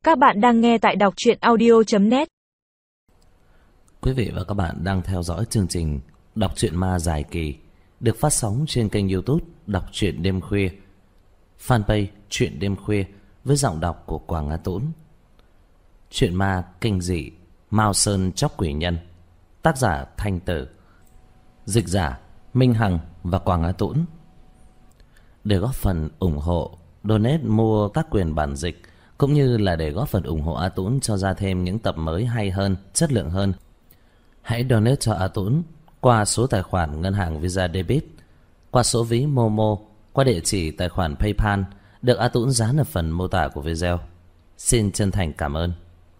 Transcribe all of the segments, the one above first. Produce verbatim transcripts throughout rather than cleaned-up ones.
Các bạn đang nghe tại đọc truyện audio chấm net. Quý vị và các bạn đang theo dõi chương trình Đọc truyện ma dài kỳ được phát sóng trên kênh YouTube Đọc truyện đêm khuya, fanpage Truyện đêm khuya với giọng đọc của Quảng Á Tũng. Truyện ma kinh dị Mao Sơn Chóc Quỷ Nhân, tác giả Thanh Tử, dịch giả Minh Hằng và Quảng Á Tũng. Để góp phần ủng hộ, donate mua các quyền bản dịch cũng như là để góp phần ủng hộ A Tũng cho ra thêm những tập mới hay hơn, chất lượng hơn, hãy donate cho A Tũng qua số tài khoản ngân hàng Visa Debit, qua số ví Momo, qua địa chỉ tài khoản PayPal được A Tũng dán ở phần mô tả của video. Xin chân thành cảm ơn.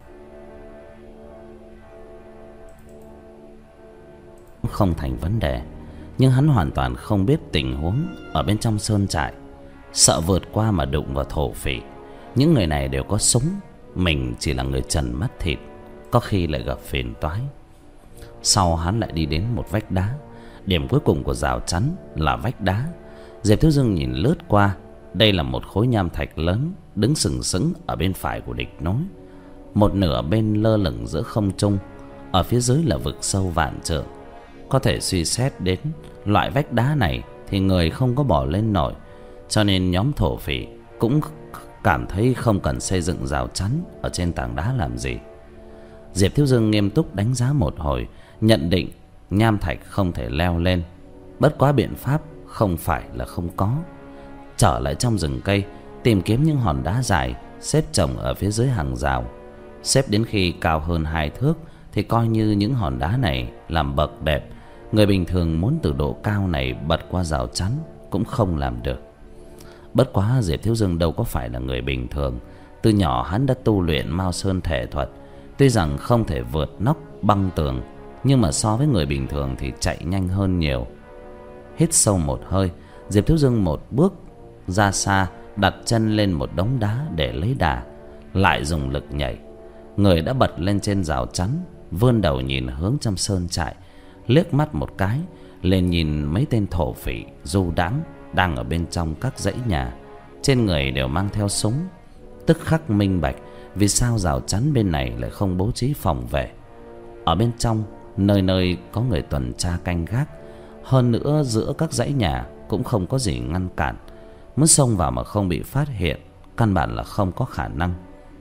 Không thành vấn đề, nhưng hắn hoàn toàn không biết tình huống ở bên trong sơn trại, sợ vượt qua mà đụng vào thổ phỉ. Những người này đều có súng, mình chỉ là người trần mắt thịt, có khi lại gặp phiền toái. Sau hắn lại đi đến một vách đá. Điểm cuối cùng của rào chắn là vách đá. Diệp Thiếu Dương nhìn lướt qua. Đây là một khối nham thạch lớn đứng sừng sững ở bên phải của địch nối. Một nửa bên lơ lửng giữa không trung, ở phía dưới là vực sâu vạn trượng. Có thể suy xét đến loại vách đá này thì người không có bỏ lên nổi, cho nên nhóm thổ phỉ cũng cảm thấy không cần xây dựng rào chắn ở trên tảng đá làm gì. Diệp Thiếu Dương nghiêm túc đánh giá một hồi, nhận định nham thạch không thể leo lên. Bất quá biện pháp không phải là không có. Trở lại trong rừng cây, tìm kiếm những hòn đá dài xếp chồng ở phía dưới hàng rào. Xếp đến khi cao hơn hai thước thì coi như những hòn đá này làm bậc đẹp. Người bình thường muốn từ độ cao này bật qua rào chắn cũng không làm được. Bất quá Diệp Thiếu Dương đâu có phải là người bình thường. Từ nhỏ hắn đã tu luyện Mao Sơn thể thuật. Tuy rằng không thể vượt nóc băng tường, nhưng mà so với người bình thường thì chạy nhanh hơn nhiều. Hít sâu một hơi, Diệp Thiếu Dương một bước ra xa, đặt chân lên một đống đá để lấy đà, lại dùng lực nhảy. Người đã bật lên trên rào chắn, vươn đầu nhìn hướng trong sơn trại, liếc mắt một cái lên nhìn mấy tên thổ phỉ du đãng đang ở bên trong các dãy nhà, trên người đều mang theo súng. Tức khắc minh bạch vì sao rào chắn bên này lại không bố trí phòng vệ. Ở bên trong nơi nơi có người tuần tra canh gác. Hơn nữa giữa các dãy nhà cũng không có gì ngăn cản. Muốn xông vào mà không bị phát hiện căn bản là không có khả năng.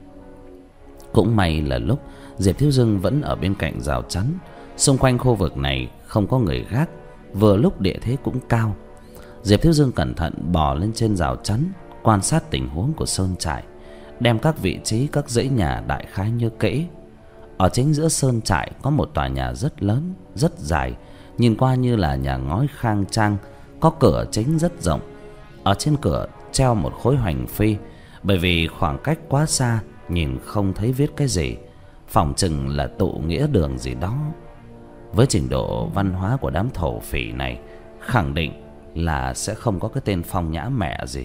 Cũng may là lúc Diệp Thiếu Dương vẫn ở bên cạnh rào chắn. Xung quanh khu vực này không có người gác, vừa lúc địa thế cũng cao. Diệp Thiếu Dương cẩn thận bò lên trên rào chắn, quan sát tình huống của sơn trại, đem các vị trí các dãy nhà đại khái như kỹ. Ở chính giữa sơn trại có một tòa nhà rất lớn, rất dài, nhìn qua như là nhà ngói khang trang, có cửa chính rất rộng. Ở trên cửa treo một khối hoành phi, bởi vì khoảng cách quá xa nhìn không thấy viết cái gì, phỏng chừng là tụ nghĩa đường gì đó. Với trình độ văn hóa của đám thổ phỉ này, khẳng định là sẽ không có cái tên phong nhã mẹ gì.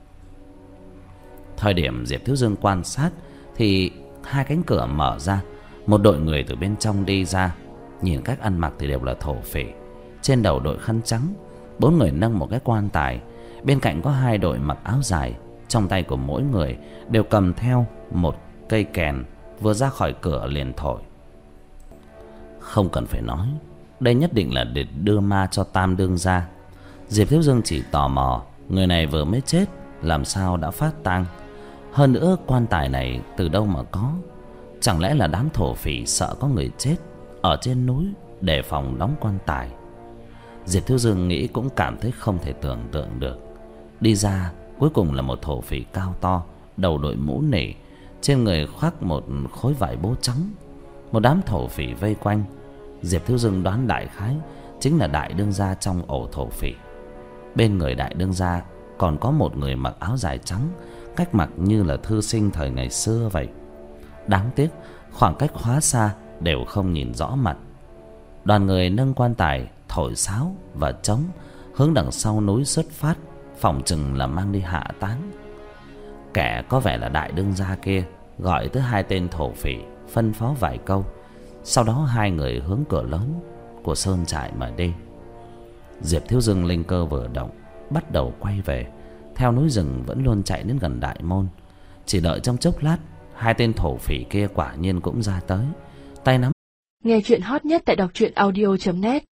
Thời điểm Diệp Thiếu Dương quan sát thì hai cánh cửa mở ra, một đội người từ bên trong đi ra. Nhìn cách ăn mặc thì đều là thổ phỉ. Trên đầu đội khăn trắng, bốn người nâng một cái quan tài. Bên cạnh có hai đội mặc áo dài. Trong tay của mỗi người đều cầm theo một cây kèn, vừa ra khỏi cửa liền thổi. Không cần phải nói, đây nhất định là để đưa ma cho Tam đương gia. Diệp Thiếu Dương chỉ tò mò, người này vừa mới chết làm sao đã phát tang. Hơn nữa quan tài này từ đâu mà có? Chẳng lẽ là đám thổ phỉ sợ có người chết ở trên núi đề phòng đóng quan tài? Diệp Thiếu Dương nghĩ cũng cảm thấy không thể tưởng tượng được. Đi ra cuối cùng là một thổ phỉ cao to, đầu đội mũ nỉ, trên người khoác một khối vải bố trắng. Một đám thổ phỉ vây quanh. Diệp Thiếu Dương đoán đại khái chính là đại đương gia trong ổ thổ phỉ. Bên người đại đương gia còn có một người mặc áo dài trắng, cách mặc như là thư sinh thời ngày xưa vậy. Đáng tiếc khoảng cách quá xa đều không nhìn rõ mặt. Đoàn người nâng quan tài, thổi sáo và trống hướng đằng sau núi xuất phát, phỏng chừng là mang đi hạ táng. Kẻ có vẻ là đại đương gia kia gọi tới hai tên thổ phỉ, phân phó vài câu. Sau đó hai người hướng cửa lớn của sơn trại mà đi. Diệp Thiếu Dương linh cơ vừa động, bắt đầu quay về. Theo núi rừng vẫn luôn chạy đến gần đại môn. Chỉ đợi trong chốc lát hai tên thổ phỉ kia quả nhiên cũng ra tới. Tay nắm. Nghe chuyện hot nhất tại đọc truyện audio chấm net.